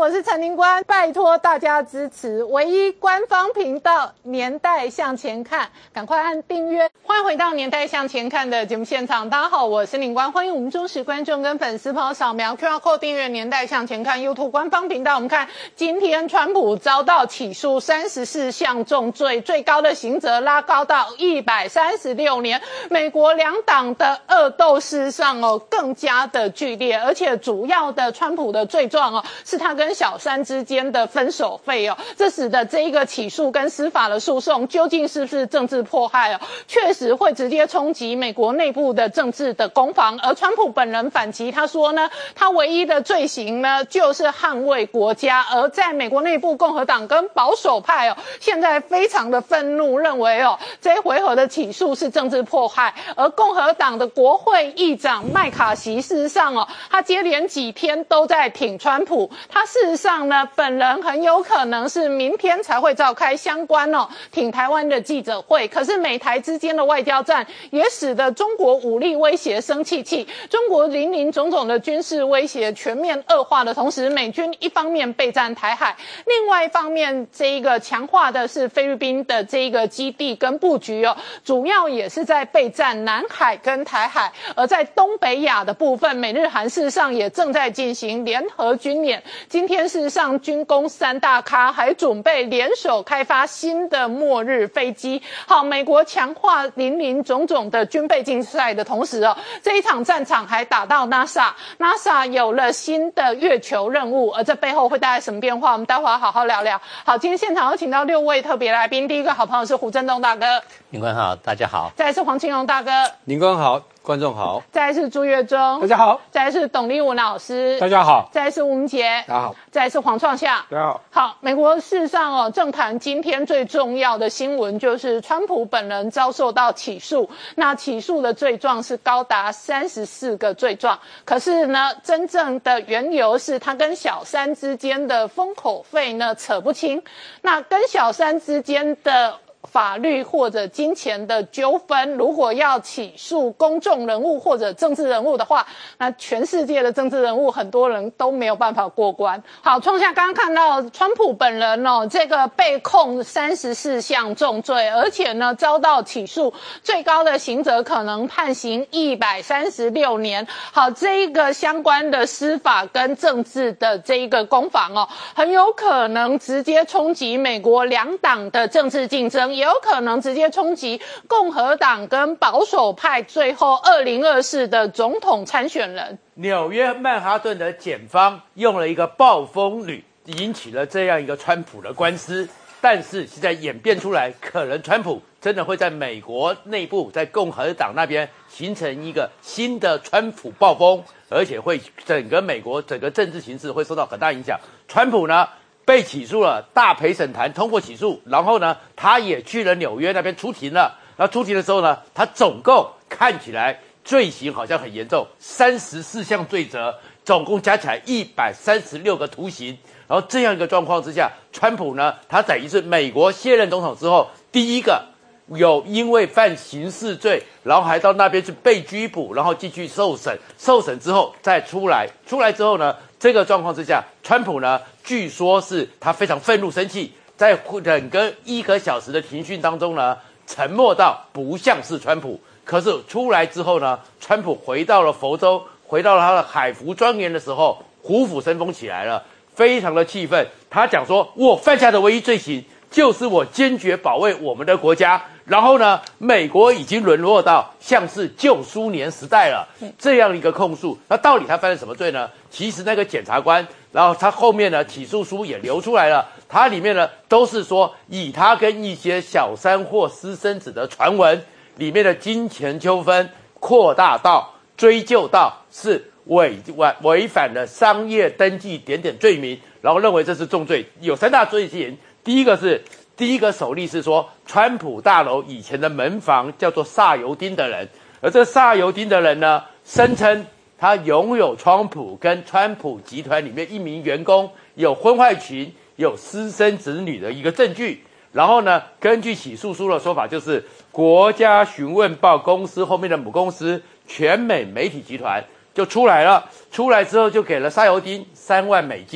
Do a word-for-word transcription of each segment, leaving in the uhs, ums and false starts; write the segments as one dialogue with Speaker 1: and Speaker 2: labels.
Speaker 1: 我是陈宁官，拜托大家支持唯一官方频道《年代向前看》，赶快按订阅。欢迎回到《年代向前看》的节目现场，大家好，我是宁官，欢迎我们忠实观众跟粉丝朋友扫描 Q R code 订阅《年代向前看》YouTube 官方频道。我们看今天川普遭到起诉三十四项重罪，最高的刑责拉高到一百三十六年。美国两党的恶斗事实上哦更加的剧烈，而且主要的川普的罪状哦是他跟小三之间的分手费哦，这使得这一个起诉跟司法的诉讼究竟是不是政治迫害哦，确实会直接冲击美国内部的政治的攻防。而川普本人反击，他说呢，他唯一的罪行呢就是捍卫国家。而在美国内部，共和党跟保守派哦现在非常的愤怒，认为哦这一回合的起诉是政治迫害。而共和党的国会议长麦卡锡事实上哦，他接连几天都在挺川普。他事实上呢，本人很有可能是明天才会召开相关哦挺台湾的记者会。可是美台之间的外交战也使得中国武力威胁生气气，中国林林总总的军事威胁全面恶化的同时，美军一方面备战台海，另外一方面这一个强化的是菲律宾的这一个基地跟布局哦，主要也是在备战南海跟台海。而在东北亚的部分，美日韩事实上也正在进行联合军演。今天事实上军工三大咖还准备联手开发新的末日飞机。好，美国强化林林总总的军备竞赛的同时哦，这一场战场还打到 NASA， NASA 有了新的月球任务，而这背后会带来什么变化，我们待会儿好好聊聊。好，今天现场有请到六位特别来宾，第一个好朋友是胡振东大哥，
Speaker 2: 宁官好，大家好。
Speaker 1: 再来是黄清荣大哥，
Speaker 3: 宁官好，观众好，
Speaker 1: 再来是朱月忠，
Speaker 3: 大家好，
Speaker 1: 再来是董立文老师，
Speaker 3: 大家好，
Speaker 1: 再来是吴文杰，
Speaker 3: 大家好，
Speaker 1: 再来是黄创夏，
Speaker 3: 大家好。
Speaker 1: 好，美国事实上哦，政坛今天最重要的新闻就是川普本人遭受到起诉，那起诉的罪状是高达三十四个罪状。可是呢，真正的缘由是他跟小三之间的封口费呢扯不清，那跟小三之间的法律或者金钱的纠纷，如果要起诉公众人物或者政治人物的话，那全世界的政治人物很多人都没有办法过关。好，创下刚刚看到川普本人哦，这个被控三十四项重罪，而且呢遭到起诉，最高的刑责可能判刑一百三十六年。好，这一个相关的司法跟政治的这一个攻防哦，很有可能直接冲击美国两党的政治竞争，也有可能直接冲击共和党跟保守派最后二零二四的总统参选人。
Speaker 4: 纽约曼哈顿的检方用了一个暴风雨，引起了这样一个川普的官司，但是现在演变出来，可能川普真的会在美国内部，在共和党那边形成一个新的川普暴风，而且会整个美国整个政治形势会受到很大影响。川普呢被起诉了，大陪审团通过起诉，然后呢，他也去了纽约那边出庭了。然后出庭的时候呢，他总共看起来罪行好像很严重，三十四项罪责，总共加起来一百三十六个徒刑。然后这样一个状况之下，川普呢，他等于是美国卸任总统之后第一个有因为犯刑事罪，然后还到那边去被拘捕，然后继续受审，受审之后再出来，出来之后呢，这个状况之下，川普呢，据说是他非常愤怒生气，在整个一个小时的庭讯当中呢，沉默到不像是川普。可是出来之后呢，川普回到了佛州，回到了他的海湖庄园的时候，虎虎生风起来了，非常的气愤。他讲说，我犯下的唯一罪行就是我坚决保卫我们的国家。然后呢，美国已经沦落到像是旧苏联时代了，这样一个控诉。那到底他犯了什么罪呢？其实那个检察官，然后他后面呢起诉书也流出来了，它里面呢都是说以他跟一些小三或私生子的传闻里面的金钱纠纷扩大到追究到是违违违反了商业登记点点罪名，然后认为这是重罪，有三大罪行。第一个是。第一个首例是说，川普大楼以前的门房叫做萨尤丁的人，而这萨尤丁的人呢，声称他拥有川普跟川普集团里面一名员工有婚外情、有私生子女的一个证据。然后呢，根据起诉书的说法，就是国家询问报公司后面的母公司全美媒体集团就出来了，出来之后就给了沙尤丁三万美金，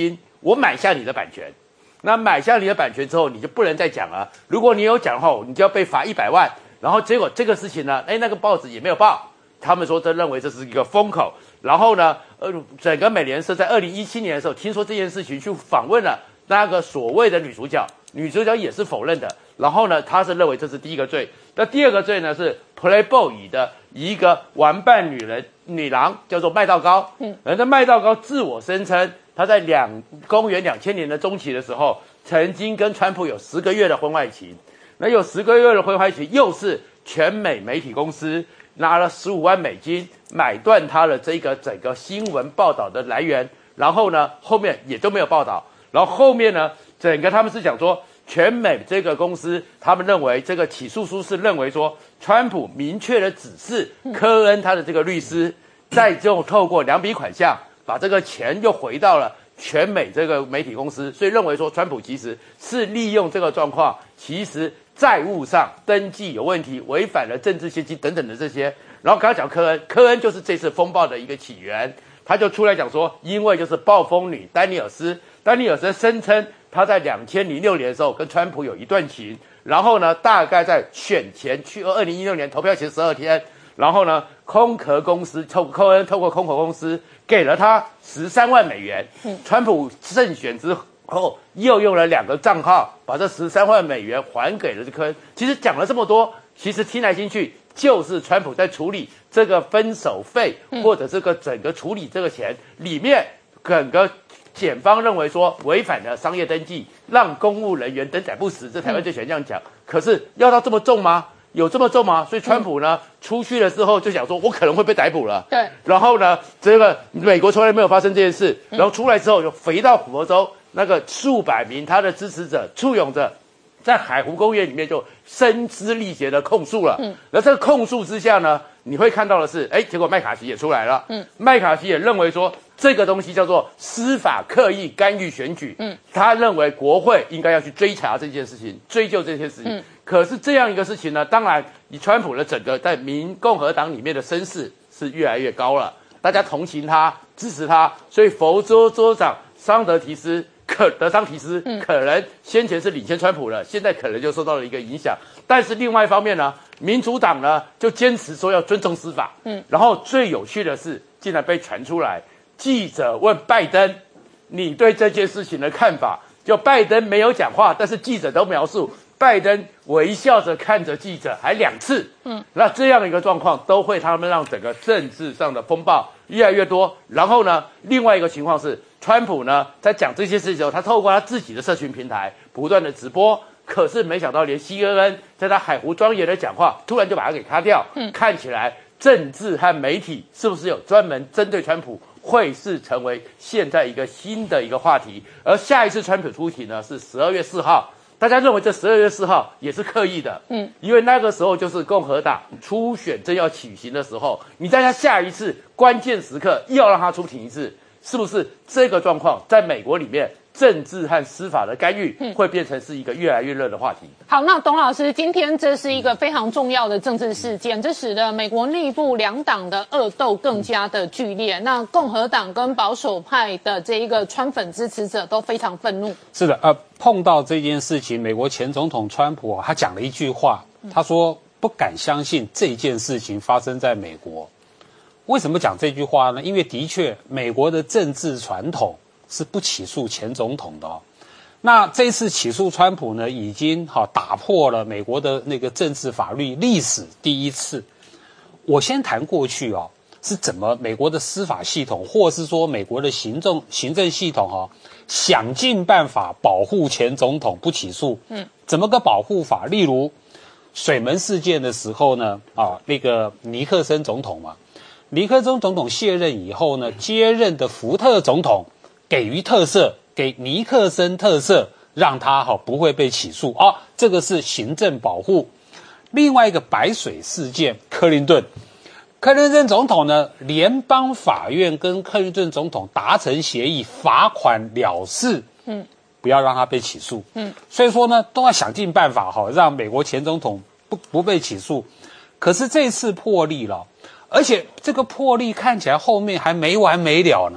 Speaker 4: 我买下你的版权。那买下你的版权之后，你就不能再讲了。如果你有讲后，你就要被罚一百万。然后结果这个事情呢，哎，那个报纸也没有报，他们说这认为这是一个风口。然后呢，呃，整个美联社在二零一七年的时候，听说这件事情去访问了那个所谓的女主角，女主角也是否认的。然后呢，他是认为这是第一个罪。那第二个罪呢是 Playboy 的一个玩伴女人女郎，叫做麦道高。嗯，而这麦道高自我声称。他在两公元两千年的中期的时候，曾经跟川普有十个月的婚外情。那有十个月的婚外情，又是全美媒体公司拿了十五万美金买断他的这个整个新闻报道的来源。然后呢，后面也都没有报道。然后后面呢，整个他们是讲说，全美这个公司，他们认为这个起诉书是认为说，川普明确的指示科恩他的这个律师，再就透过两笔款项。把这个钱又回到了全美这个媒体公司，所以认为说川普其实是利用这个状况，其实债务上登记有问题，违反了政治献金等等的这些。然后刚才讲科恩，科恩就是这次风暴的一个起源，他就出来讲说，因为就是暴风女丹尼尔斯，丹尼尔斯声称他在两千零六年的时候跟川普有一段情，然后呢，大概在选前去二零一六年投票前十二天。然后呢，空壳公司透科恩透过空壳公司给了他十三万美元。嗯，川普胜选之后又用了两个账号把这十三万美元还给了这科恩。其实讲了这么多，其实听来听去就是川普在处理这个分手费，或者这个整个处理这个钱里面，整个检方认为说违反了商业登记，让公务人员登载不实，这台湾最喜欢这样讲。可是要到这么重吗？有这么重吗？所以川普呢、嗯、出去了之后就想说，我可能会被逮捕了。对。然后呢，这个美国从来没有发生这件事。然后出来之后就回到佛州，那个数百名他的支持者簇拥着，在海湖公园里面就声嘶力竭的控诉了。嗯。而这个控诉之下呢，你会看到的是，哎，结果麦卡锡也出来了。嗯。麦卡锡也认为说，这个东西叫做司法刻意干预选举。嗯。他认为国会应该要去追查这件事情，追究这件事情。嗯。可是这样一个事情呢，当然以川普的整个在民共和党里面的声势是越来越高了，大家同情他，支持他，所以佛州州长桑德提斯可德桑提斯可能先前是领先川普了，现在可能就受到了一个影响。但是另外一方面呢，民主党呢就坚持说要尊重司法。嗯，然后最有趣的是，竟然被传出来，记者问拜登，你对这件事情的看法？就拜登没有讲话，但是记者都描述。拜登微笑着看着记者，还两次，嗯，那这样的一个状况都会他们让整个政治上的风暴越来越多。然后呢，另外一个情况是，川普呢在讲这些事情的时候，他透过他自己的社群平台不断的直播，可是没想到连 C N N 在他海湖庄园的讲话，突然就把他给卡掉。嗯，看起来政治和媒体是不是有专门针对川普，会是成为现在一个新的一个话题。而下一次川普出庭呢是十二月四号。大家认为这十二月四号也是刻意的，嗯，因为那个时候就是共和党初选正要起行的时候，你在他下一次关键时刻又要让他出庭一次，是不是这个状况在美国里面政治和司法的干预会变成是一个越来越热的话题？
Speaker 1: 好，那董老师，今天这是一个非常重要的政治事件，这使得美国内部两党的恶斗更加的剧烈。那共和党跟保守派的这一个川粉支持者都非常愤怒。
Speaker 2: 是的，呃，碰到这件事情，美国前总统川普他讲了一句话，他说不敢相信这件事情发生在美国。为什么讲这句话呢？因为的确，美国的政治传统是不起诉前总统的哦。那这次起诉川普呢，已经好打破了美国的那个政治法律历史第一次。我先谈过去哦，是怎么美国的司法系统，或是说美国的行政行政系统哦，想尽办法保护前总统不起诉。嗯，怎么个保护法？例如水门事件的时候呢，啊，那个尼克森总统嘛，尼克森总统卸任以后呢，接任的福特总统给予特赦，给尼克森特赦，让他好不会被起诉啊，这个是行政保护。另外一个白水事件，克林顿，克林顿总统呢，联邦法院跟克林顿总统达成协议，罚款了事，嗯，不要让他被起诉，嗯，所以说呢，都要想尽办法哈，让美国前总统不不被起诉。可是这次破例了，而且这个破例看起来后面还没完没了呢。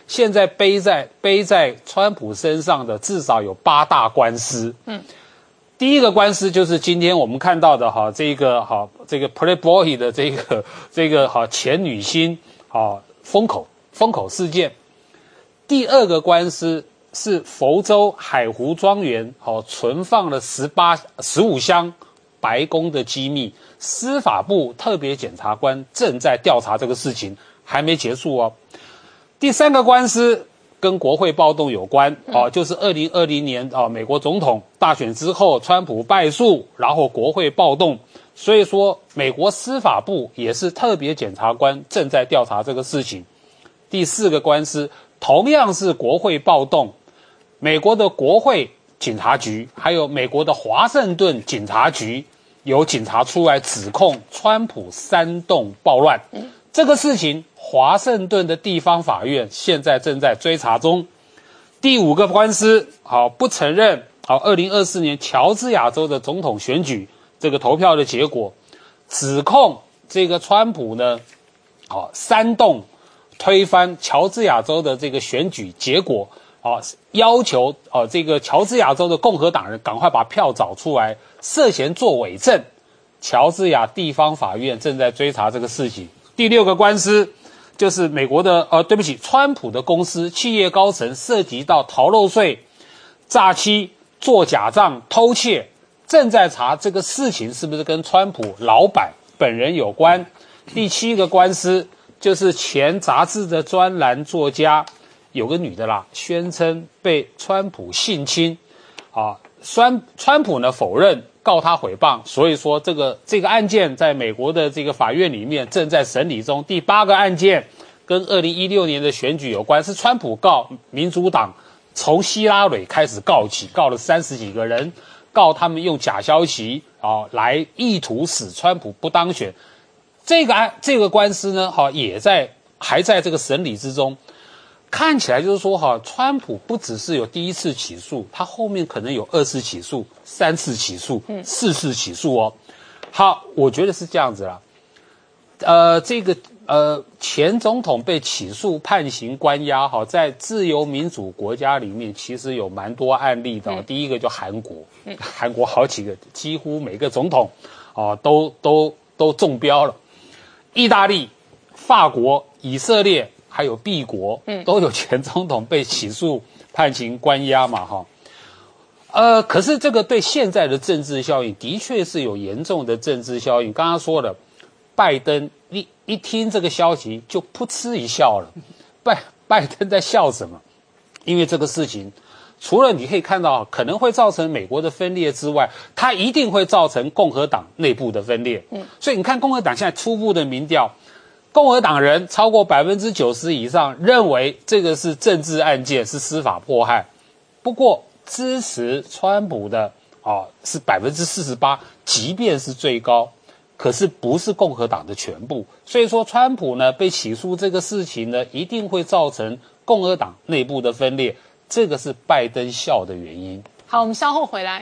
Speaker 2: 现在背在背在川普身上的至少有八大官司。嗯，第一个官司就是今天我们看到的哈，这个哈这个 Playboy 的这个这个哈前女星啊封口封口事件。第二个官司是佛州海湖庄园哦存放了十八十五箱白宫的机密，司法部特别检察官正在调查这个事情，还没结束哦。第三个官司跟国会暴动有关哦，就是二零二零年啊美国总统大选之后，川普败诉，然后国会暴动，所以说美国司法部也是特别检察官正在调查这个事情。第四个官司同样是国会暴动，美国的国会警察局还有美国的华盛顿警察局有警察出来指控川普煽动暴乱，这个事情华盛顿的地方法院现在正在追查中。第五个官司好不承认好二零二四年乔治亚州的总统选举这个投票的结果，指控这个川普呢好煽动推翻乔治亚州的这个选举结果啊，要求啊这个乔治亚州的共和党人赶快把票找出来，涉嫌作伪证。乔治亚地方法院正在追查这个事情。第六个官司就是美国的呃，对不起，川普的公司企业高层涉及到逃漏税、诈欺、做假账、偷窃，正在查这个事情是不是跟川普老板本人有关。第七个官司就是前杂志的专栏作家，有个女的啦，宣称被川普性侵，啊，川川普呢否认，告他诽谤，所以说这个这个案件在美国的这个法院里面正在审理中。第八个案件跟二零一六年的选举有关，是川普告民主党从希拉蕊开始告起，告了三十几个人，告他们用假消息啊来意图使川普不当选。这个案这个官司呢，哈也在还在这个审理之中。看起来就是说哈，川普不只是有第一次起诉，他后面可能有二次起诉、三次起诉、四次起诉哦。好，我觉得是这样子啦。呃，这个呃前总统被起诉判刑关押哈，在自由民主国家里面其实有蛮多案例的、哦。第一个就韩国，韩国好几个，几乎每个总统啊、呃、都都都中标了。意大利、法国、以色列。还有敝国，嗯，都有前总统被起诉、判刑、关押嘛，哈，呃，可是这个对现在的政治效应的确是有严重的政治效应。刚刚说了，拜登一一听这个消息就噗嗤一笑了，拜拜登在笑什么？因为这个事情，除了你可以看到可能会造成美国的分裂之外，它一定会造成共和党内部的分裂。嗯，所以你看共和党现在初步的民调。共和党人超过百分之九十以上认为这个是政治案件，是司法迫害。不过支持川普的啊是百分之四十八，即便是最高，可是不是共和党的全部。所以说，川普呢被起诉这个事情呢，一定会造成共和党内部的分裂，这个是拜登笑的原因。
Speaker 1: 好，我们稍后回来。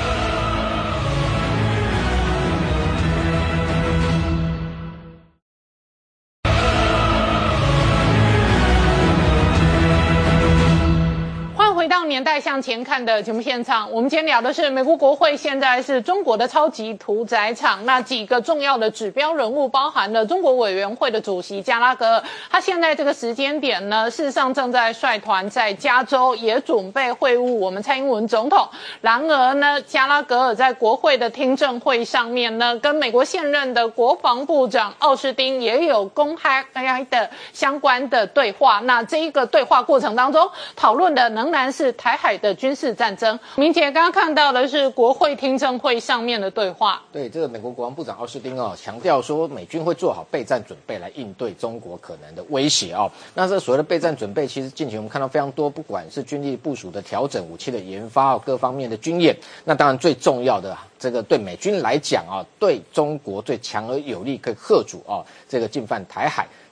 Speaker 1: 回到年代向前看的节目现场，我们今天聊的是美国国会现在是中国的超级屠宰场。那几个重要的指标人物包含了中国委员会的主席加拉格尔，他现在这个时间点呢，事实上正在率团在加州，也准备会晤我们蔡英文总统。然而呢，加拉格尔在国会的听证会上面呢，跟美国现任的国防部长奥斯汀也有公开的相关的对话。那这一个对话过程当中，讨论的仍然是台海的军事战争。明姐刚刚看到的是国会听证会上面的对话。
Speaker 5: 对，这个美国国防部长奥斯汀哦，强调说美军会做好备战准备来应对中国可能的威胁哦。那这所谓的备战准备，其实近期我们看到非常多，不管是军力部署的调整、武器的研发、各方面的军演，那当然最重要的这个对美军来讲啊，对中国最强而有力可以嚇阻啊，这个进犯台海。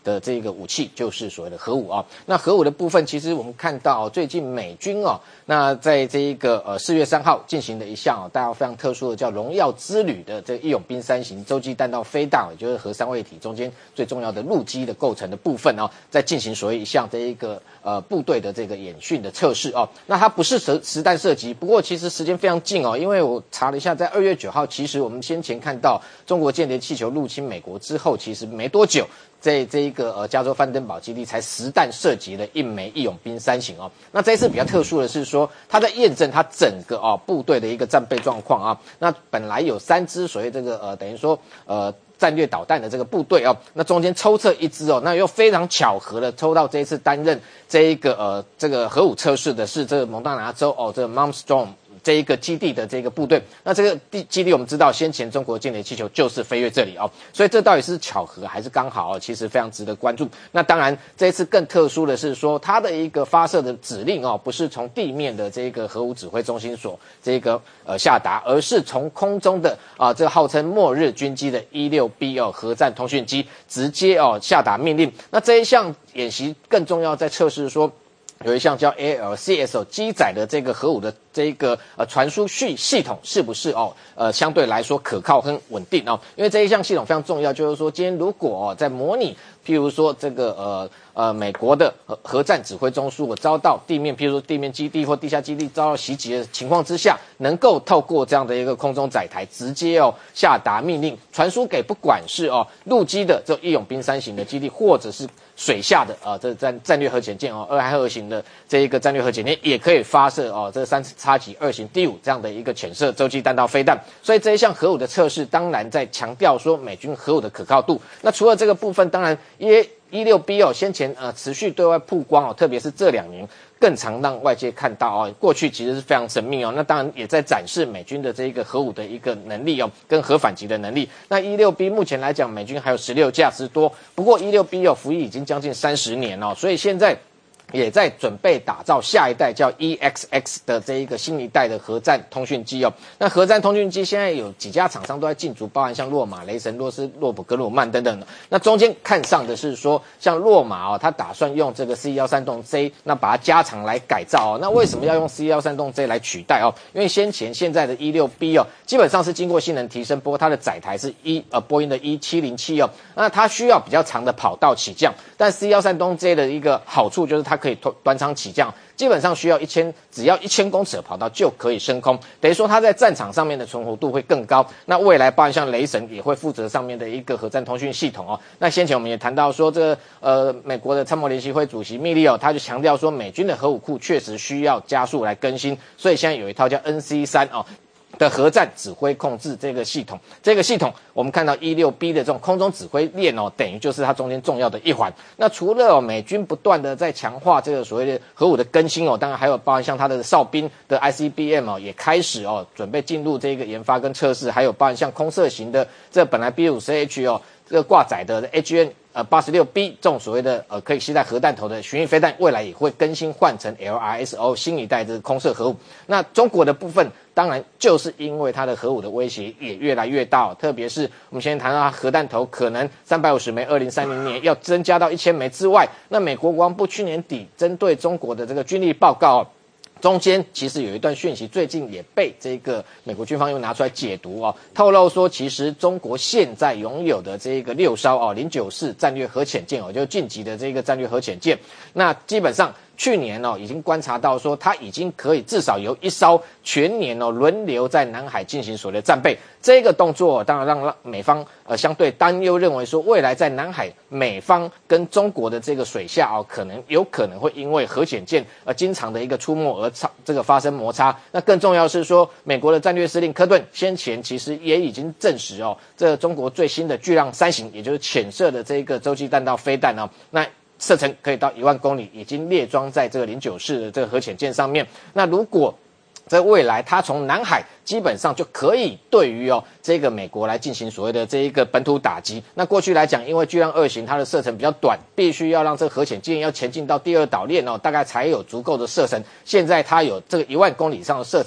Speaker 5: 的这个武器就是所谓的核武啊。那核武的部分，其实我们看到最近美军哦，那在这一个呃四月三号进行的一项哦，大家非常特殊的叫荣耀之旅的这个义勇兵三型洲际弹道飞弹，也就是核三位体中间最重要的陆基的构成的部分哦，在进行所谓一项这一个呃部队的这个演训的测试哦。那它不是实实弹射击，不过其实时间非常近哦，因为我查了一下，在二月九号，其实我们先前看到中国间谍气球入侵美国之后，其实没多久。在这一个呃加州范登堡基地才实弹射击了一枚义勇兵三型哦。那这一次比较特殊的是说，它在验证它整个哦部队的一个战备状况啊。那本来有三支所谓这个呃等于说呃战略导弹的这个部队哦，那中间抽测一支哦，那又非常巧合的抽到这一次担任这一个呃这个核武测试的是这个蒙大拿州哦这个 Malmstrom。这一个基地的这个部队，那这个地基地我们知道，先前中国间谍气球就是飞越这里哦，所以这到底是巧合还是刚好哦？其实非常值得关注。那当然，这一次更特殊的是说，它的一个发射的指令哦，不是从地面的这个核武指挥中心所这个呃下达，而是从空中的啊、呃、这个号称末日军机的一六 B 哦核战通讯机直接哦下达命令。那这一项演习更重要，在测试说。有一项叫 A L C S 哦，机载的这个核武的这个呃传输系系统是不是哦呃相对来说可靠和稳定哦？因为这一项系统非常重要，就是说今天如果哦在模拟，譬如说这个呃呃美国的核核战指挥中枢我遭到地面，譬如说地面基地或地下基地遭到袭击的情况之下，能够透过这样的一个空中载台直接哦下达命令，传输给不管是哦陆基的这义勇兵三型的基地，或者是水下的啊、呃，这战战略核潜舰哦，二海二型的这一个战略核潜舰也可以发射哦，这三叉戟二型第五这样的一个潜射洲际弹道飞弹。所以这一项核武的测试，当然在强调说美军核武的可靠度。那除了这个部分，当然也一六 B 哦，先前呃持续对外曝光哦，特别是这两年。更常让外界看到哦，过去其实是非常神秘哦，那当然也在展示美军的这个核武的一个能力哦，跟核反击的能力。那一六 B 目前来讲，美军还有十六架之多，不过一六 B 哦服役已经将近三十年哦，所以现在。也在准备打造下一代叫 E X X 的这一个新一代的核战通讯机哦。那核战通讯机现在有几家厂商都在进驻，包含像洛马、雷神、洛斯、洛普、格鲁曼等等的。那中间看上的是说，像洛马哦，他打算用这个 C 一三洞 J， 那把它加长来改造哦。那为什么要用 C 一三洞 J 来取代哦？因为先前现在的一六 B 哦，基本上是经过性能提升，不过它的载台是一呃波音的一七零七哦，那它需要比较长的跑道起降。但 C 一三洞 J 的一个好处就是它可以短场起降，基本上需要一千，只要一千公尺的跑道就可以升空，等于说它在战场上面的存活度会更高。那未来包含像雷神也会负责上面的一个核战通讯系统哦。那先前我们也谈到说，这个呃美国的参谋联席会主席密利哦，他就强调说，美军的核武库确实需要加速来更新，所以现在有一套叫 N C 三哦。的核战指挥控制这个系统，这个系统我们看到一六 B 的这种空中指挥链哦，等于就是它中间重要的一环。那除了、哦、美军不断的在强化这个所谓的核武的更新哦，当然还有包含像它的哨兵的 I C B M 哦，也开始哦准备进入这个研发跟测试，还有包含像空射型的这本来 B 五十 H 哦这个挂载的 H N。呃，八十六 B 这种所谓的呃可以携带核弹头的巡弋飞弹，未来也会更新换成 L R S O 新一代的空射核武。那中国的部分，当然就是因为它的核武的威胁也越来越大、哦，特别是我们先谈到它核弹头可能三百五十枚，二零三零年要增加到一千枚之外，那美国国防部去年底针对中国的这个军力报告、哦。中间其实有一段讯息，最近也被这个美国军方又拿出来解读哦，透露说，其实中国现在拥有的这个六艘哦零九四战略核潜舰哦，就晋级的这个战略核潜舰，那基本上。去年哦，已经观察到说，它已经可以至少由一艘全年哦轮流在南海进行所谓的战备。这个动作、哦、当然让美方呃相对担忧，认为说未来在南海美方跟中国的这个水下哦，可能有可能会因为核潜舰呃经常的一个出没而这个发生摩擦。那更重要是说，美国的战略司令科顿先前其实也已经证实哦，这中国最新的巨浪三型，也就是潜射的这个洲际弹道飞弹哦，那。射程可以到一万公里，已经列装在这个零九式的这个核潜舰上面。那如果在未来，它从南海基本上就可以对于哦这个美国来进行所谓的这一个本土打击。那过去来讲，因为巨浪二型它的射程比较短，必须要让这个核潜舰要前进到第二岛链哦，大概才有足够的射程。现在它有这个一万公里以上的射程。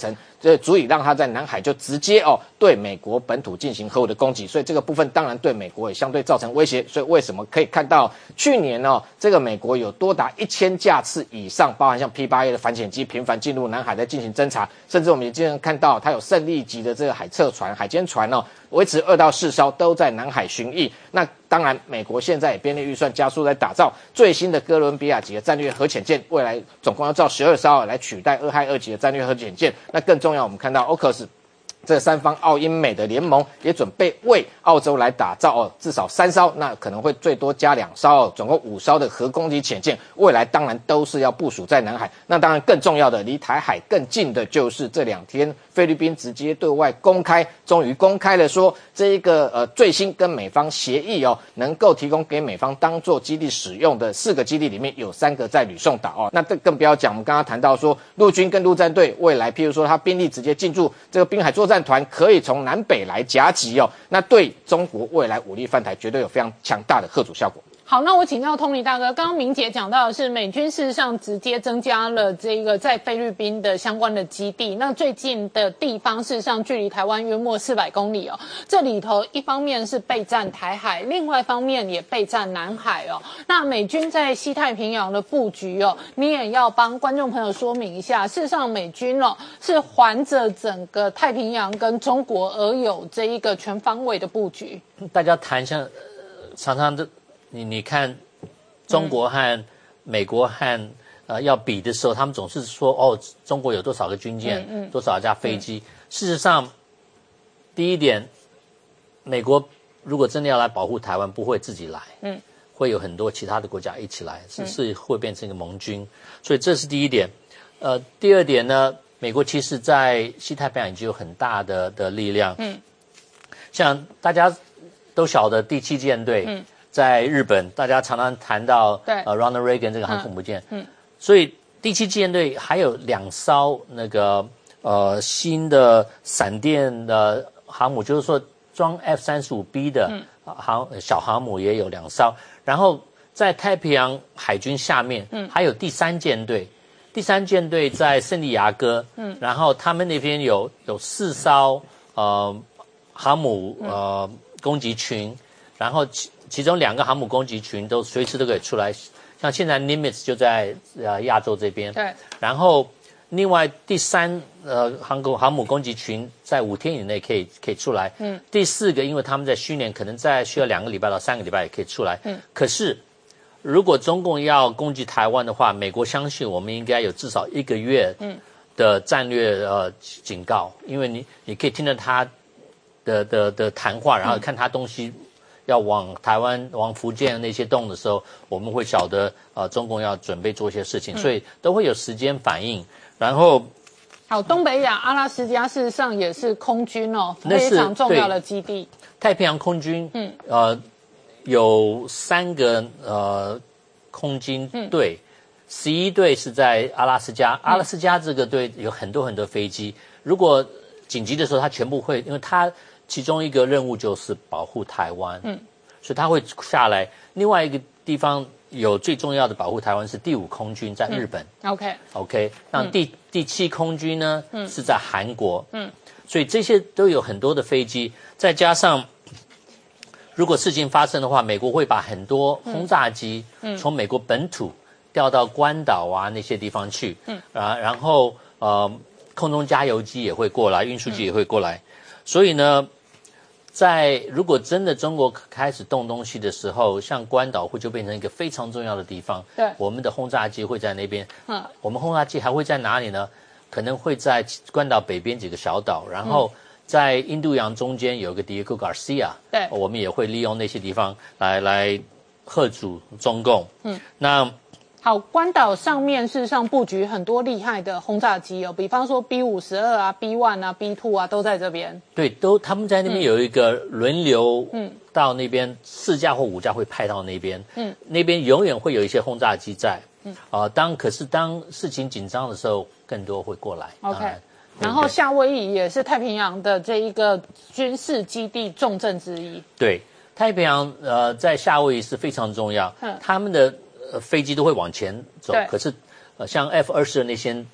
Speaker 5: 这足以让它在南海就直接哦对美国本土进行核武的攻击，所以这个部分当然对美国也相对造成威胁。所以为什么可以看到去年哦，这个美国有多达一千架次以上，包含像 P 八 A 的反潜机频繁进入南海在进行侦察，甚至我们也经常看到它有胜利级的这个海测船、海监船哦，维持二到四艘都在南海巡弋。那当然，美国现在也编列预算加速在打造最新的哥伦比亚级的战略核潜舰，未来总共要造十二艘来取代俄亥二级的战略核潜舰。那更重要，我们看到 O C U S 这三方澳英美的联盟也准备为澳洲来打造哦，至少三艘，那可能会最多加两艘哦，总共五艘的核攻击潜舰，未来当然都是要部署在南海。那当然更重要的，离台海更近的就是这两天菲律宾直接对外公开，终于公开了说这一个呃最新跟美方协议哦，能够提供给美方当做基地使用的四个基地里面有三个在吕宋岛哦。那这更不要讲，我们刚刚谈到说陆军跟陆战队未来，譬如说他兵力直接进驻这个滨海作战团，可以从南北来夹击哦，那对中国未来武力犯台绝对有非常强大的嚇阻效果。
Speaker 1: 好，那我请教Tony大哥，刚刚明姐讲到的是美军事实上直接增加了这个在菲律宾的相关的基地，那最近的地方事实上距离台湾约莫四百公里哦，这里头一方面是备战台海，另外一方面也备战南海哦。那美军在西太平洋的布局哦，你也要帮观众朋友说明一下，事实上美军哦是环着整个太平洋跟中国而有这一个全方位的布局。
Speaker 3: 大家谈一下，常常的。你你看，中国和美国和呃要比的时候，他们总是说哦，中国有多少个军舰，嗯嗯、多少架飞机。嗯、事实上，第一点，美国如果真的要来保护台湾，不会自己来，嗯，会有很多其他的国家一起来，是是会变成一个盟军。所以这是第一点。呃，第二点呢，美国其实在西太平洋已经有很大的的力量，嗯，像大家都晓得第七舰队，嗯。在日本，大家常常谈到呃 Ronald Reagan 这个航空母舰，嗯，嗯所以第七舰队还有两艘那个呃新的闪电的航母，就是说装 F 三十五 B 的航、嗯、小航母也有两艘，然后在太平洋海军下面，嗯，还有第三舰队，第三舰队在圣地亚哥，嗯，然后他们那边有有四艘呃航母呃攻击群，然后其其中两个航母攻击群都随时都可以出来，像现在 Nimitz 就在呃亚洲这边，对，然后另外第三呃航空航母攻击群在五天以内可以可以出来，嗯，第四个因为他们在训练，可能在需要两个礼拜到三个礼拜也可以出来，嗯，可是如果中共要攻击台湾的话，美国相信我们应该有至少一个月的战略呃警告，因为你你可以听到他的的的谈话，然后看他东西。要往台湾、往福建那些洞的时候，我们会晓得，呃，中共要准备做一些事情，嗯、所以都会有时间反应。然后，
Speaker 1: 好，东北亚阿拉斯加事实上也是空军哦，非常重要的基地。
Speaker 3: 太平洋空军，嗯，呃，有三个呃空军队，十一队是在阿拉斯加，阿拉斯加这个队有很多很多飞机，如果紧急的时候，它全部会，因为它。其中一个任务就是保护台湾，嗯，所以他会下来。另外一个地方有最重要的保护台湾是第五空军在日本、
Speaker 1: 嗯、，OK
Speaker 3: OK， 那第、嗯、第七空军呢、嗯、是在韩国，嗯，所以这些都有很多的飞机，再加上如果事情发生的话，美国会把很多轰炸机从美国本土调到关岛啊那些地方去，嗯，啊，然后呃空中加油机也会过来，运输机也会过来。所以呢，在如果真的中国开始动东西的时候，像关岛会就变成一个非常重要的地方。对，我们的轰炸机会在那边。嗯，我们轰炸机还会在哪里呢？可能会在关岛北边几个小岛，然后在印度洋中间有一个 Diego Garcia。对，我们也会利用那些地方来来嚇阻中共。嗯，那。
Speaker 1: 好，关岛上面事实上布局很多厉害的轰炸机哦，比方说 B 五十二 啊 B 一 啊 B 二 啊都在这边。对，
Speaker 3: 都他们在那边有一个轮流，嗯，到那边四架或五架会派到那边，嗯，那边永远会有一些轰炸机在，嗯，啊、呃，当可是当事情紧张的时候，更多会过来。
Speaker 1: OK，然后夏威夷也是太平洋的这一个军事基地重镇之一。
Speaker 3: 对，太平洋呃在夏威夷是非常重要，嗯，他们的。呃，飞机都会往前走，可是，呃，像 F 二十的那些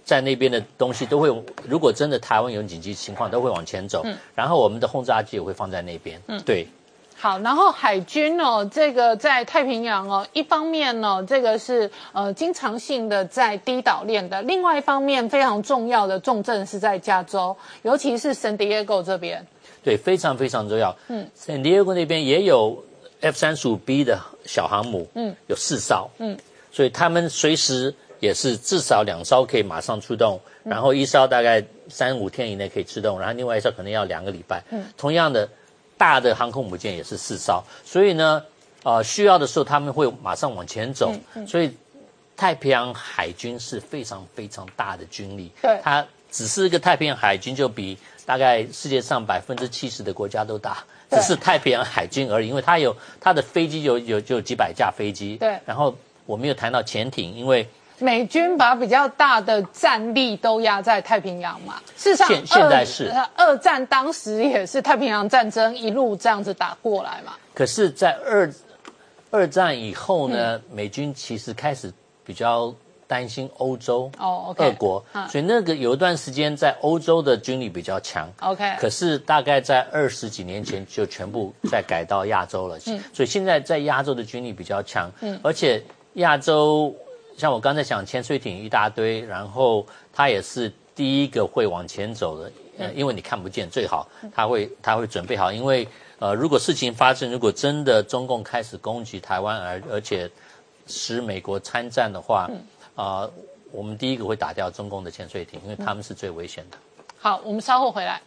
Speaker 3: 在那边的东西都会，如果真的台湾有紧急情况，都会往前走。嗯，然后我们的轰炸机也会放在那边。嗯，对。
Speaker 1: 好，然后海军哦，这个在太平洋哦，一方面呢，这个是呃经常性的在低岛链的，另外一方面非常重要的重镇是在加州，尤其是San Diego这边。
Speaker 3: 对，非常非常重要。嗯 ，San Diego 那边也有 F 三十五 B 的小航母，嗯，有四艘，嗯，所以他们随时也是至少两艘可以马上出动，嗯、然后一艘大概三五天以内可以出动，然后另外一艘可能要两个礼拜。嗯，同样的。大的航空母舰也是四艘，所以呢，呃，需要的时候他们会马上往前走。嗯嗯、所以，太平洋海军是非常非常大的军力。
Speaker 1: 对，
Speaker 3: 它只是一个太平洋海军，就比大概世界上百分之七十的国家都大。只是太平洋海军而已，因为它有它的飞机有有就有几百架飞机。
Speaker 1: 对，
Speaker 3: 然后我没有谈到潜艇，因为。
Speaker 1: 美军把比较大的战力都压在太平洋嘛，事实上
Speaker 3: 现现在是
Speaker 1: 二战当时也是太平洋战争一路这样子打过来嘛。
Speaker 3: 可是，在二二战以后呢，嗯、美军其实开始比较担心欧洲
Speaker 1: 哦 ，OK，
Speaker 3: 俄国，嗯、所以那个有一段时间在欧洲的军力比较强
Speaker 1: ，OK，
Speaker 3: 可是大概在二十几年前就全部再改到亚洲了，嗯、所以现在在亚洲的军力比较强，嗯、而且亚洲。像我刚才讲，潜水艇一大堆，然后它也是第一个会往前走的，呃，因为你看不见，最好它会它会准备好，因为呃，如果事情发生，如果真的中共开始攻击台湾，而而且使美国参战的话，啊、呃，我们第一个会打掉中共的潜水艇，因为他们是最危险的。
Speaker 1: 好，我们稍后回来。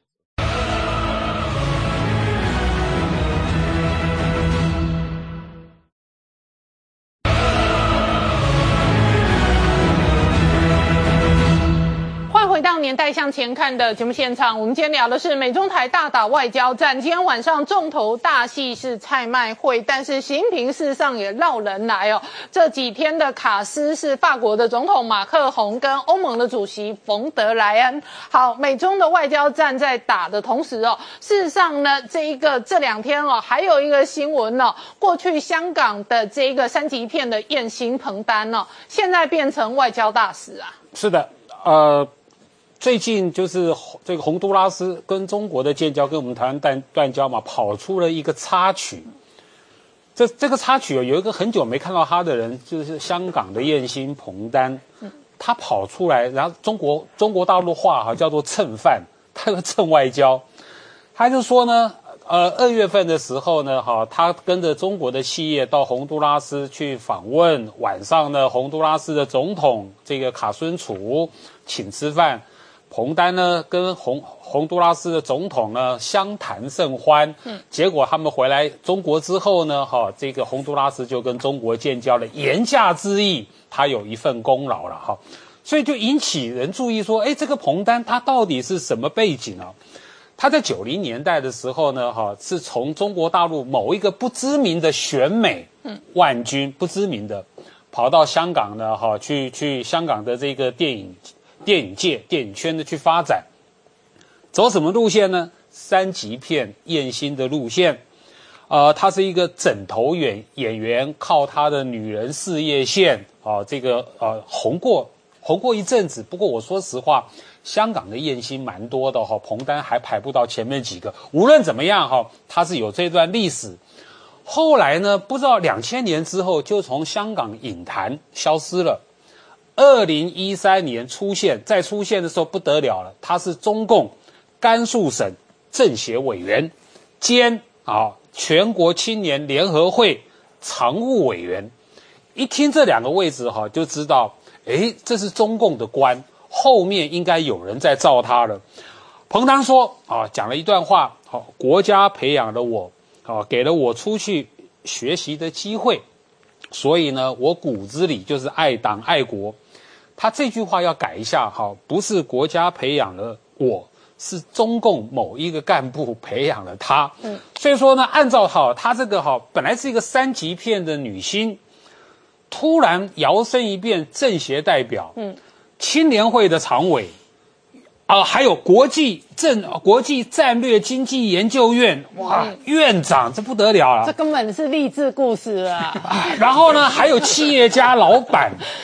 Speaker 1: 回到年代向前看的节目现场，我们今天聊的是美中台大打外交战。今天晚上重头大戏是蔡麦会，但是习近平事实上也绕人来哦。这几天的卡司是法国的总统马克宏跟欧盟的主席冯德莱恩。好，美中的外交战在打的同时哦，事实上呢，这一个这两天哦，还有一个新闻哦，过去香港的这一个三级片的艳星彭丹哦，现在变成外交大使啊。
Speaker 2: 是的，呃。最近就是这个洪都拉斯跟中国的建交，跟我们台湾断断交嘛，跑出了一个插曲。这这个插曲有一个很久没看到他的人，就是香港的艳星彭丹，他跑出来，然后中国中国大陆话哈叫做蹭饭，他要蹭外交，他就说呢，呃，二月份的时候呢，哈，他跟着中国的企业到洪都拉斯去访问，晚上呢，洪都拉斯的总统这个卡孙楚请吃饭。彭丹呢跟洪洪都拉斯的总统呢相谈甚欢，嗯，结果他们回来中国之后呢，哈，这个洪都拉斯就跟中国建交了，言下之意他有一份功劳了哈，所以就引起人注意说，哎，这个彭丹他到底是什么背景啊？他在九零年代的时候呢，哈，是从中国大陆某一个不知名的选美，嗯，万军不知名的，跑到香港呢，哈，去去香港的这个电影。电影界、电影圈的去发展，走什么路线呢？三级片艳星的路线，呃，他是一个枕头演演员，靠他的女人事业线啊、呃，这个呃红过红过一阵子。不过我说实话，香港的艳星蛮多的哈，彭丹还排不到前面几个。无论怎么样哈，他是有这段历史。后来呢，不知道两千年之后就从香港影坛消失了。二零一三年出现，再出现的时候不得了了，他是中共甘肃省政协委员兼啊全国青年联合会常务委员。一听这两个位置哈，就知道，诶，这是中共的官，后面应该有人在罩他了。彭丹说啊，讲了一段话，好，国家培养了我，啊，给了我出去学习的机会，所以呢，我骨子里就是爱党爱国。他这句话要改一下哈，不是国家培养了我，是中共某一个干部培养了他。嗯，所以说呢，按照哈他这个哈本来是一个三级片的女星，突然摇身一变政协代表，嗯，青年会的常委，啊、呃，还有国际政国际战略经济研究院哇、嗯、院长，这不得了了，
Speaker 1: 这根本是励志故事啊。
Speaker 2: 然后呢，还有企业家老板。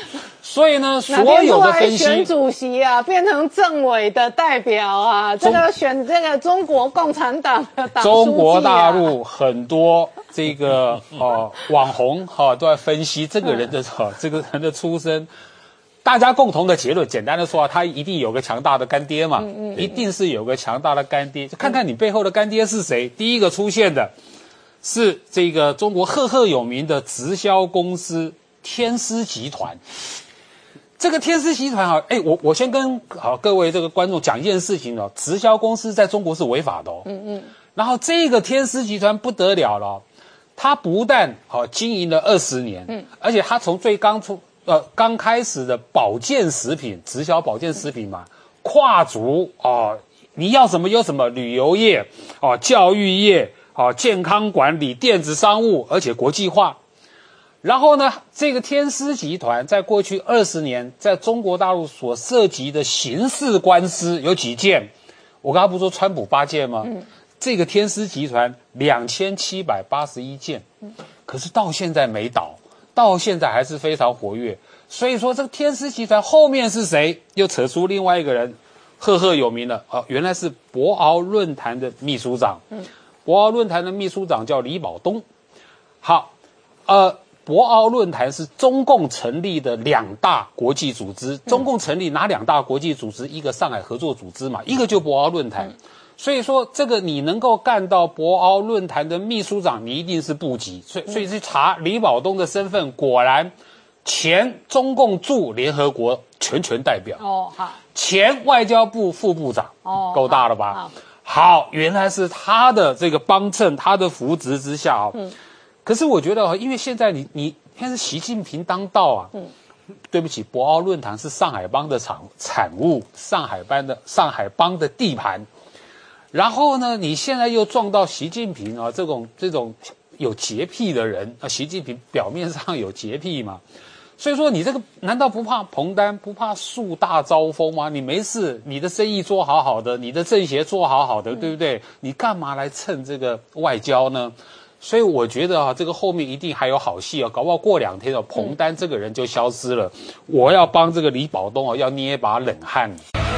Speaker 2: 所以呢，所有的分析，
Speaker 1: 选主席啊，变成政委的代表啊，这个选这个中国共产党的党书记啊，
Speaker 2: 中国大陆很多这个哦、呃、网红哈、哦、都在分析这个人的哈、嗯、这个人的出身，大家共同的结论，简单的说啊，他一定有个强大的干爹嘛，嗯嗯，一定是有个强大的干爹，就看看你背后的干爹是谁。第一个出现的是这个中国赫赫有名的直销公司天狮集团。这个天狮集团啊，哎，我我先跟好各位这个观众讲一件事情哦，直销公司在中国是违法的哦。嗯嗯。然后这个天狮集团不得了了，它不但好、哦、经营了二十年，嗯，而且它从最刚出呃刚开始的保健食品直销保健食品嘛，跨足哦，你要什么有什么，旅游业哦，教育业哦，健康管理、电子商务，而且国际化。然后呢，这个天狮集团在过去二十年在中国大陆所涉及的刑事官司有几件？我刚刚不是说川普八件吗？嗯，这个天狮集团两千七百八十一件，可是到现在没倒，到现在还是非常活跃。所以说，这个天狮集团后面是谁？又扯出另外一个人，赫赫有名的哦，原来是博鳌论坛的秘书长。嗯，博鳌论坛的秘书长叫李保东。好，呃。博鳌论坛是中共成立的两大国际组织，中共成立哪两大国际组织？一个上海合作组织嘛，一个就博鳌论坛。所以说，这个你能够干到博鳌论坛的秘书长，你一定是部级。所以，所以去查李保东的身份，果然前中共驻联合国全权代表哦，好，前外交部副部长哦，够大了吧？好，好，原来是他的这个帮衬，他的扶植之下哦。嗯。可是我觉得，因为现在你你现在是习近平当道啊，嗯，对不起，博鳌论坛是上海帮的产产物，上海帮的上海帮的地盘，然后呢，你现在又撞到习近平啊这种这种有洁癖的人啊，习近平表面上有洁癖嘛，所以说你这个难道不怕彭丹不怕树大招风吗？你没事，你的生意做好好的，你的政协做好好的，对不对？你干嘛来蹭这个外交呢？所以我觉得啊，这个后面一定还有好戏哦，搞不好过两天哦，彭丹这个人就消失了。嗯、我要帮这个李保东哦，要捏一把冷汗。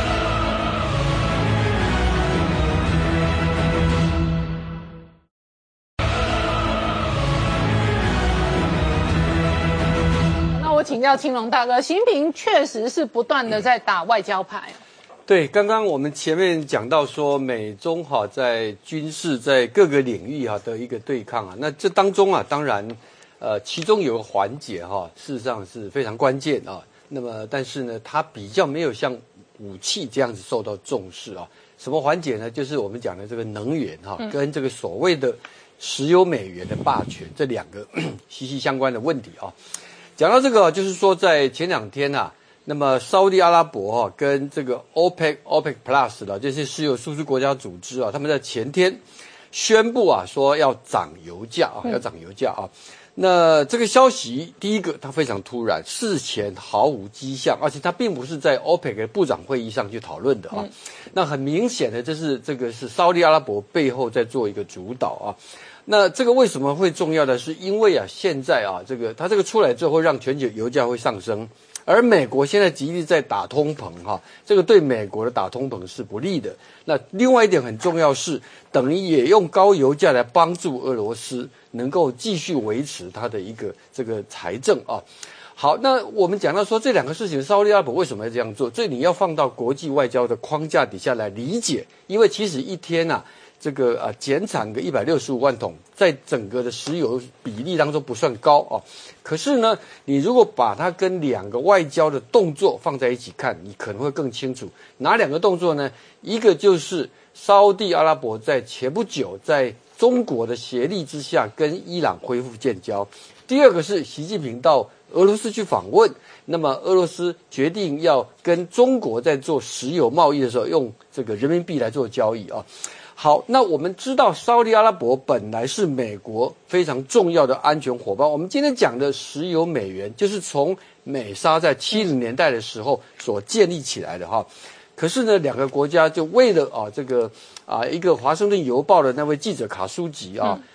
Speaker 1: 那我请教青龙大哥，习近平确实是不断的在打外交牌。
Speaker 6: 对，刚刚我们前面讲到说美中哈在军事在各个领域哈的一个对抗啊，那这当中啊，当然，呃，其中有个环节哈，事实上是非常关键啊。那么，但是呢，它比较没有像武器这样子受到重视啊。什么环节呢？就是我们讲的这个能源哈，跟这个所谓的石油美元的霸权这两个息息相关的问题啊。讲到这个，就是说在前两天啊。那么，沙特阿拉伯哈、啊、跟这个 OPEC OPEC Plus 的这些石油输出国家组织啊，他们在前天宣布啊，说要涨油价啊，要涨油价啊。那这个消息，第一个它非常突然，事前毫无迹象，而且它并不是在 OPEC 的部长会议上去讨论的啊。那很明显的，这是这个是沙特阿拉伯背后在做一个主导啊。那这个为什么会重要的是，因为啊，现在啊，这个它这个出来之后，会让全球油价会上升。而美国现在极力在打通膨哈，这个对美国的打通膨是不利的。那另外一点很重要是，等于也用高油价来帮助俄罗斯能够继续维持它的一个这个财政啊。好，那我们讲到说这两个事情，沙特阿拉伯为什么要这样做？这你要放到国际外交的框架底下来理解，因为其实一天啊。这个啊，减产个一百六十五万桶，在整个的石油比例当中不算高啊。可是呢，你如果把它跟两个外交的动作放在一起看，你可能会更清楚。哪两个动作呢？一个就是沙特阿拉伯在前不久在中国的协力之下跟伊朗恢复建交；第二个是习近平到俄罗斯去访问，那么俄罗斯决定要跟中国在做石油贸易的时候，用这个人民币来做交易啊。好，那我们知道沙特阿拉伯本来是美国非常重要的安全伙伴。我们今天讲的石油美元，就是从美沙在七零年代的时候所建立起来的哈。可是呢，两个国家就为了啊这个啊一个华盛顿邮报的那位记者卡舒吉啊，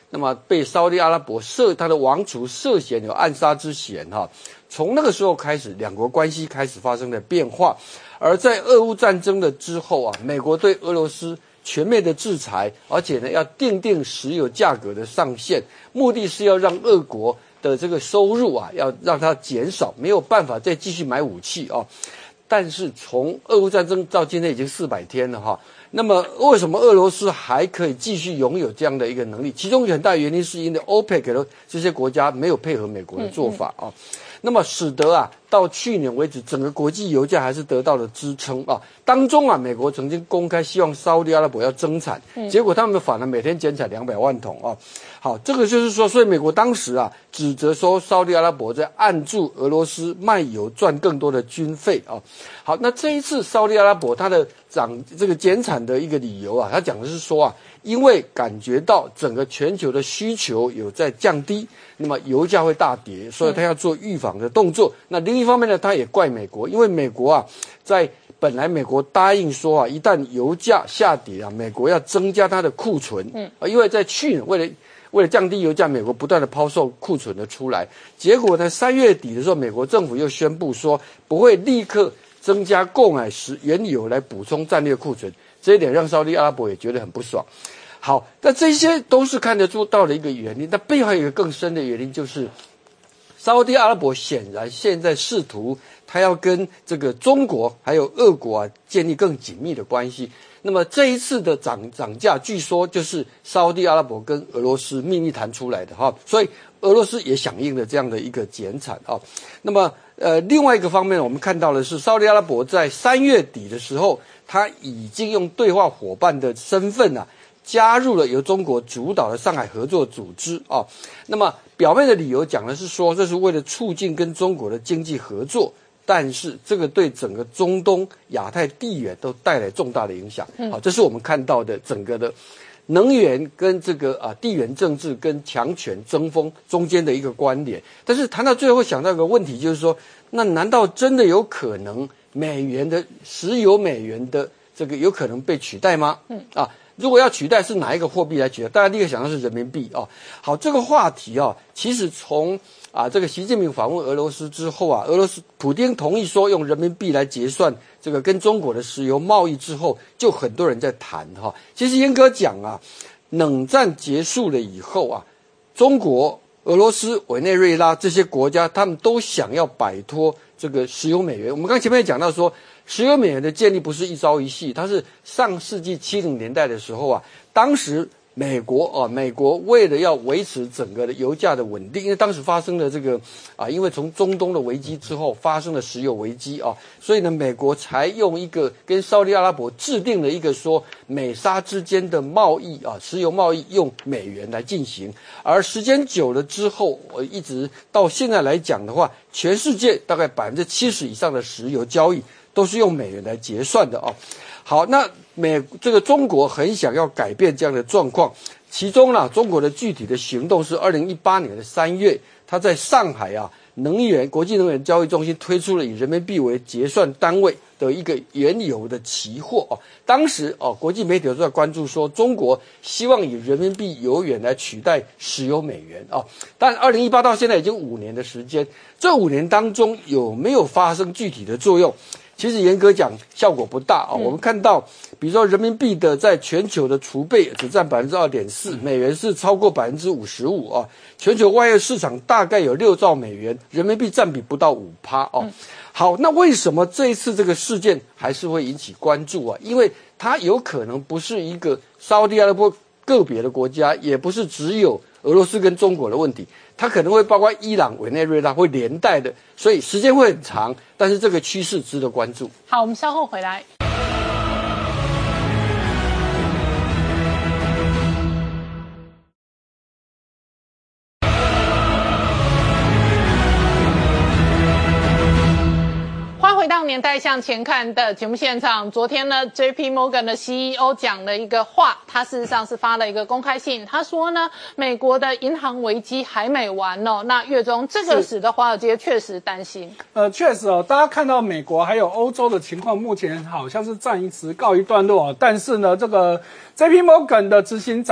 Speaker 6: 那么被沙特阿拉伯涉他的王储涉嫌有暗杀之嫌哈。从那个时候开始，两国关系开始发生了变化。而在俄乌战争的之后啊，美国对俄罗斯全面的制裁，而且呢要定定石油价格的上限，目的是要让俄国的这个收入啊，要让它减少，没有办法再继续买武器哦。但是从俄乌战争到今天已经四百天了哈。那么为什么俄罗斯还可以继续拥有这样的一个能力？其中很大原因是因为 OPEC 的这些国家没有配合美国的做法啊。那么使得啊，到去年为止，整个国际油价还是得到了支撑啊。当中啊，美国曾经公开希望沙特阿拉伯要增产，结果他们反而每天减产两百万桶啊。好，这个就是说，所以美国当时啊，指责说沙特阿拉伯在暗助俄罗斯卖油赚更多的军费啊。好，那这一次沙特阿拉伯它的涨这个减产的一个理由啊，他讲的是说啊，因为感觉到整个全球的需求有在降低，那么油价会大跌，所以他要做预防的动作。那另一方面呢，他也怪美国，因为美国啊，在本来美国答应说啊，一旦油价下跌啊，美国要增加它的库存，嗯，啊，因为在去年为了为了降低油价，美国不断的抛售库存的出来，结果呢，三月底的时候，美国政府又宣布说不会立刻增加购买石原油来补充战略库存，这一点让沙特阿拉伯也觉得很不爽。好，那这些都是看得出到的一个原因，那背后有一个更深的原因，就是沙特阿拉伯显然现在试图他要跟这个中国还有俄国啊建立更紧密的关系。那么这一次的涨涨价，据说就是沙特阿拉伯跟俄罗斯秘密谈出来的哈，所以俄罗斯也响应了这样的一个减产啊。那么呃，另外一个方面，我们看到的是沙特阿拉伯在三月底的时候，他已经用对话伙伴的身份啊，加入了由中国主导的上海合作组织啊。那么表面的理由讲的是说，这是为了促进跟中国的经济合作，但是这个对整个中东、亚太地缘都带来重大的影响。好，这是我们看到的整个的能源跟这个啊地缘政治跟强权争锋中间的一个关联。但是谈到最后会想到一个问题，就是说，那难道真的有可能美元的石油美元的这个有可能被取代吗？嗯啊。如果要取代，是哪一个货币来取代？大家第一个想到是人民币哦。好，这个话题啊，其实从啊这个习近平访问俄罗斯之后啊，俄罗斯普丁同意说用人民币来结算这个跟中国的石油贸易之后，就很多人在谈哈。其实严格讲啊，冷战结束了以后啊，中国、俄罗斯、委内瑞拉这些国家，他们都想要摆脱这个石油美元。我们刚前面也讲到说，石油美元的建立不是一朝一夕，它是上世纪七零年代的时候啊，当时美国啊，美国为了要维持整个的油价的稳定，因为当时发生了这个啊，因为从中东的危机之后发生了石油危机啊，所以呢，美国才用一个跟沙特阿拉伯制定了一个说美沙之间的贸易啊，石油贸易用美元来进行。而时间久了之后，我一直到现在来讲的话，全世界大概百分之七十以上的石油交易都是用美元来结算的哦。好，那美这个中国很想要改变这样的状况，其中呢，中国的具体的行动是二零一八年的三月，他在上海啊能源国际能源交易中心推出了以人民币为结算单位的一个原油的期货哦。当时哦，国际媒体都在关注说，中国希望以人民币油元来取代石油美元哦。但二零一八到现在已经五年的时间，这五年当中有没有发生具体的作用？其实严格讲，效果不大啊、哦。我们看到，比如说人民币的在全球的储备只占百分之二点四，美元是超过百分之五十五啊。全球外汇市场大概有六兆美元，人民币占比不到五趴哦。好，那为什么这一次这个事件还是会引起关注啊？因为它有可能不是一个沙特阿拉伯个别的国家，也不是只有俄罗斯跟中国的问题，它可能会包括伊朗、委内瑞拉，会连带的，所以时间会很长，但是这个趋势值得关注。
Speaker 1: 好，我们稍后回来。回到年代向前看的节目现场，昨天呢 J P Morgan 的 C E O 讲了一个话，他事实上是发了一个公开信，他说呢，美国的银行危机还没完哦。那月中这个使得华尔街确实担心。
Speaker 7: 呃，确实哦，大家看到美国还有欧洲的情况，目前好像是暂时告一段落，但是呢，这个 J P Morgan 的执行长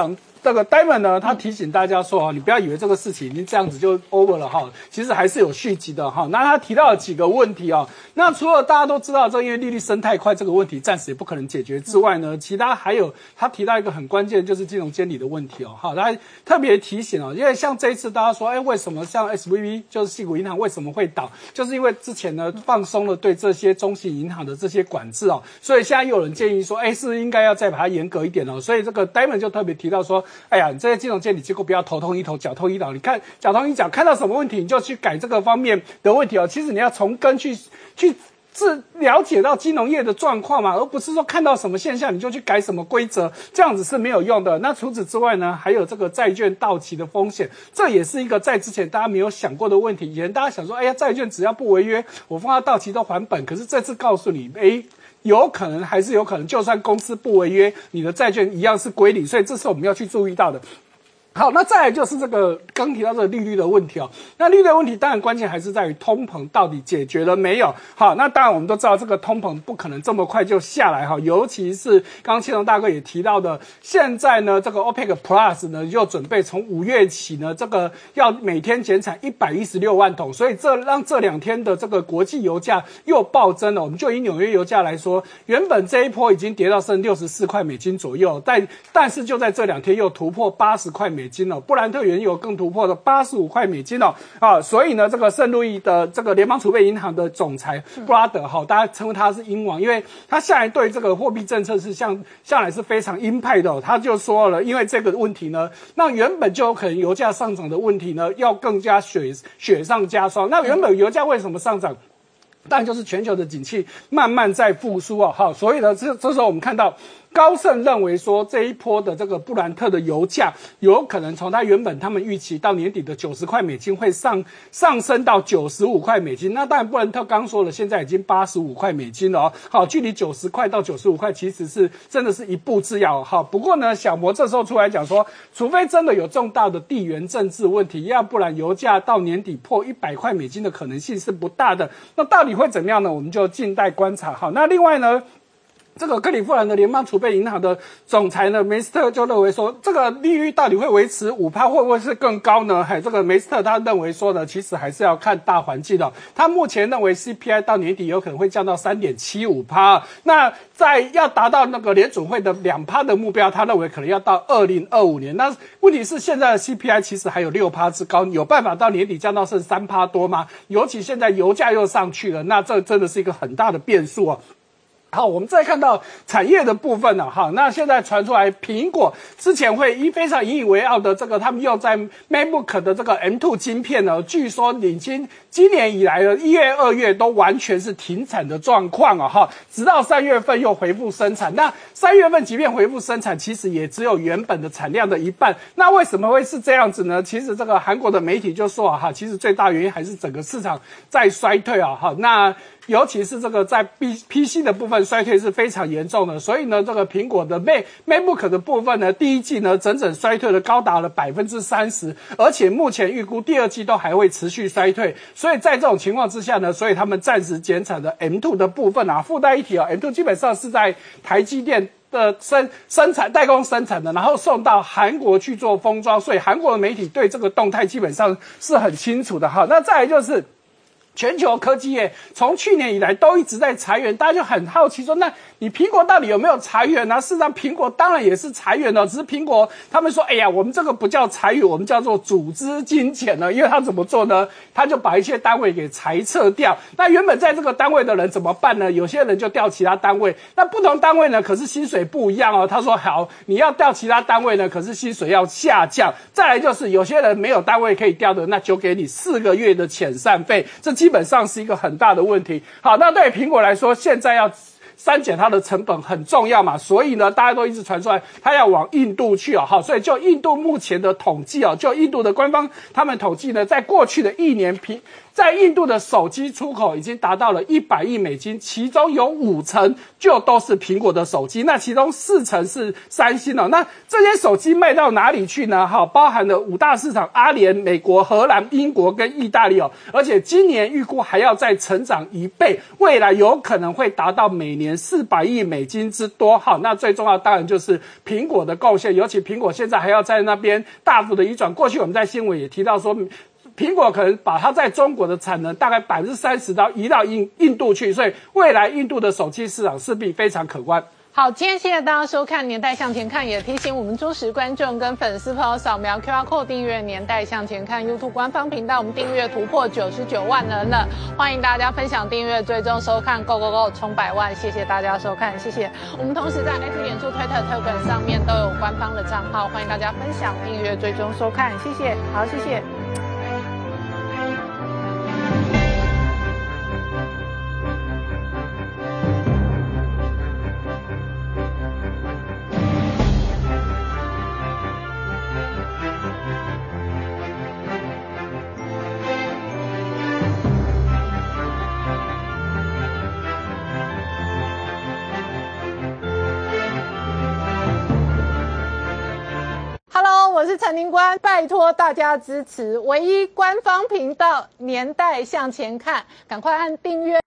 Speaker 7: 这个 Diamond 呢，他提醒大家说，你不要以为这个事情已经这样子就 over 了哈，其实还是有续集的哈。那他提到了几个问题哦，那除了大家都知道这因为利率升太快这个问题暂时也不可能解决之外呢，其他还有他提到一个很关键就是金融监理的问题哦。好，他特别提醒哦，因为像这一次大家说，哎，为什么像 S V B 就是矽谷银行为什么会倒，就是因为之前呢放松了对这些中型银行的这些管制哦，所以现在又有人建议说，哎，是不是应该要再把它严格一点哦？所以这个 Diamond 就特别提到说，哎呀，你这些金融监理机构不要头痛医头，脚痛医脚，你看脚痛医脚，看到什么问题你就去改这个方面的问题哦。其实你要从根去去是了解到金融业的状况嘛，而不是说看到什么现象你就去改什么规则，这样子是没有用的。那除此之外呢，还有这个债券到期的风险，这也是一个在之前大家没有想过的问题。以前大家想说，哎呀，债券只要不违约，我放到到期都还本。可是这次告诉你，哎。有可能还是有可能，就算公司不违约，你的债券一样是归零，所以这是我们要去注意到的。好，那再来就是这个刚提到这个利率的问题哦。那利率的问题当然关键还是在于通膨到底解决了没有。好，那当然我们都知道这个通膨不可能这么快就下来哈，尤其是刚刚庆荣大哥也提到的，现在呢这个 OPEC Plus 呢又准备从五月起呢这个要每天减产一百一十六万桶，所以这让这两天的这个国际油价又暴增了。我们就以纽约油价来说，原本这一波已经跌到剩六十四块美金左右，但但是就在这两天又突破八十块美金。美金哦，布兰特原油更突破了八十五块美金哦啊，所以呢，这个圣路易的这个联邦储备银行的总裁布拉德哈，大家称呼他是鹰王，因为他向来对这个货币政策是向向来是非常鹰派的、哦，他就说了，因为这个问题呢，那原本就有可能油价上涨的问题呢，要更加雪雪上加霜。那原本油价为什么上涨？当然就是全球的景气慢慢在复苏啊，好，所以呢，这这时候我们看到。高盛认为说，这一波的这个布兰特的油价有可能从它原本他们预期到年底的九十块美金会上上升到九十五块美金。那当然，布兰特刚说了，现在已经八十五块美金了哦。好，距离九十块到九十五块其实是真的是一步之遥。好，不过呢，小摩这时候出来讲说，除非真的有重大的地缘政治问题，要不然油价到年底破一百块美金的可能性是不大的。那到底会怎么样呢？我们就静待观察。好，那另外呢？这个克利夫兰的联邦储备银行的总裁呢，梅斯特就认为说，这个利率到底会维持 百分之五， 会不会是更高呢？嘿，这个梅斯特他认为说呢，其实还是要看大环境的。他目前认为 C P I 到年底有可能会降到 三点七五。那在要达到那个联准会的 百分之二 的目标，他认为可能要到二零二五年。那问题是现在的 C P I 其实还有 百分之六 之高，有办法到年底降到剩 百分之三 多吗？尤其现在油价又上去了，那这真的是一个很大的变数哦。好，我们再看到产业的部分呢、啊，好，那现在传出来，苹果之前会以非常引以为傲的这个，他们用在 MacBook 的这个 M 二 晶片呢，据说已经今年以来的一月、二月都完全是停产的状况啊，哈，直到三月份又恢复生产。那三月份即便恢复生产，其实也只有原本的产量的一半。那为什么会是这样子呢？其实这个韩国的媒体就说啊，哈，其实最大原因还是整个市场在衰退啊，哈，那。尤其是这个在 P C 的部分衰退是非常严重的，所以呢，这个苹果的 Mac MacBook 的部分呢，第一季呢整整衰退了高达了 百分之三十， 而且目前预估第二季都还会持续衰退。所以在这种情况之下呢，所以他们暂时减产的 M 二 的部分啊，附带一提啊 ，M 二 基本上是在台积电的生生产代工生产的，然后送到韩国去做封装，所以韩国的媒体对这个动态基本上是很清楚的哈。那再来就是。全球科技业从去年以来都一直在裁员，大家就很好奇说，那你苹果到底有没有裁员呢？事实上，苹果当然也是裁员的，只是苹果他们说，哎呀，我们这个不叫裁员，我们叫做组织精简呢。因为他怎么做呢？他就把一些单位给裁撤掉。那原本在这个单位的人怎么办呢？有些人就调其他单位。那不同单位呢，可是薪水不一样哦。他说好，你要调其他单位呢，可是薪水要下降。再来就是有些人没有单位可以调的，那就给你四个月的遣散费。这基本上是一个很大的问题。好，那对苹果来说，现在要删减它的成本很重要嘛，所以呢，大家都一直传出来，它要往印度去哦。好，所以就印度目前的统计哦，就印度的官方他们统计呢，在过去的一年苹在印度的手机出口已经达到了一百亿美金，其中有五成就都是苹果的手机，那其中四成是三星哦。那这些手机卖到哪里去呢？好，包含了五大市场：阿联、美国、荷兰、英国跟意大利哦。而且今年预估还要再成长一倍，未来有可能会达到每年四百亿美金之多。好，那最重要当然就是苹果的贡献，尤其苹果现在还要在那边大幅的移转。过去我们在新闻也提到说，苹果可能把它在中国的产能大概百分之三十到移到印印度去，所以未来印度的手机市场势必非常可观。
Speaker 1: 好，今天谢谢大家收看《年代向前看》，也提醒我们忠实观众跟粉丝朋友扫描 Q R code 订阅《年代向前看》YouTube 官方频道，我们订阅突破九十九万人了，欢迎大家分享、订阅、追踪、收看 ，Go Go Go 冲百万！谢谢大家收看，谢谢。我们同时在 F B、脸书、Twitter、Telegram 上面都有官方的账号，欢迎大家分享、订阅、追踪、收看，谢谢。好，谢谢。我是陈宁官，拜托大家支持唯一官方频道《年代向前看》，赶快按订阅。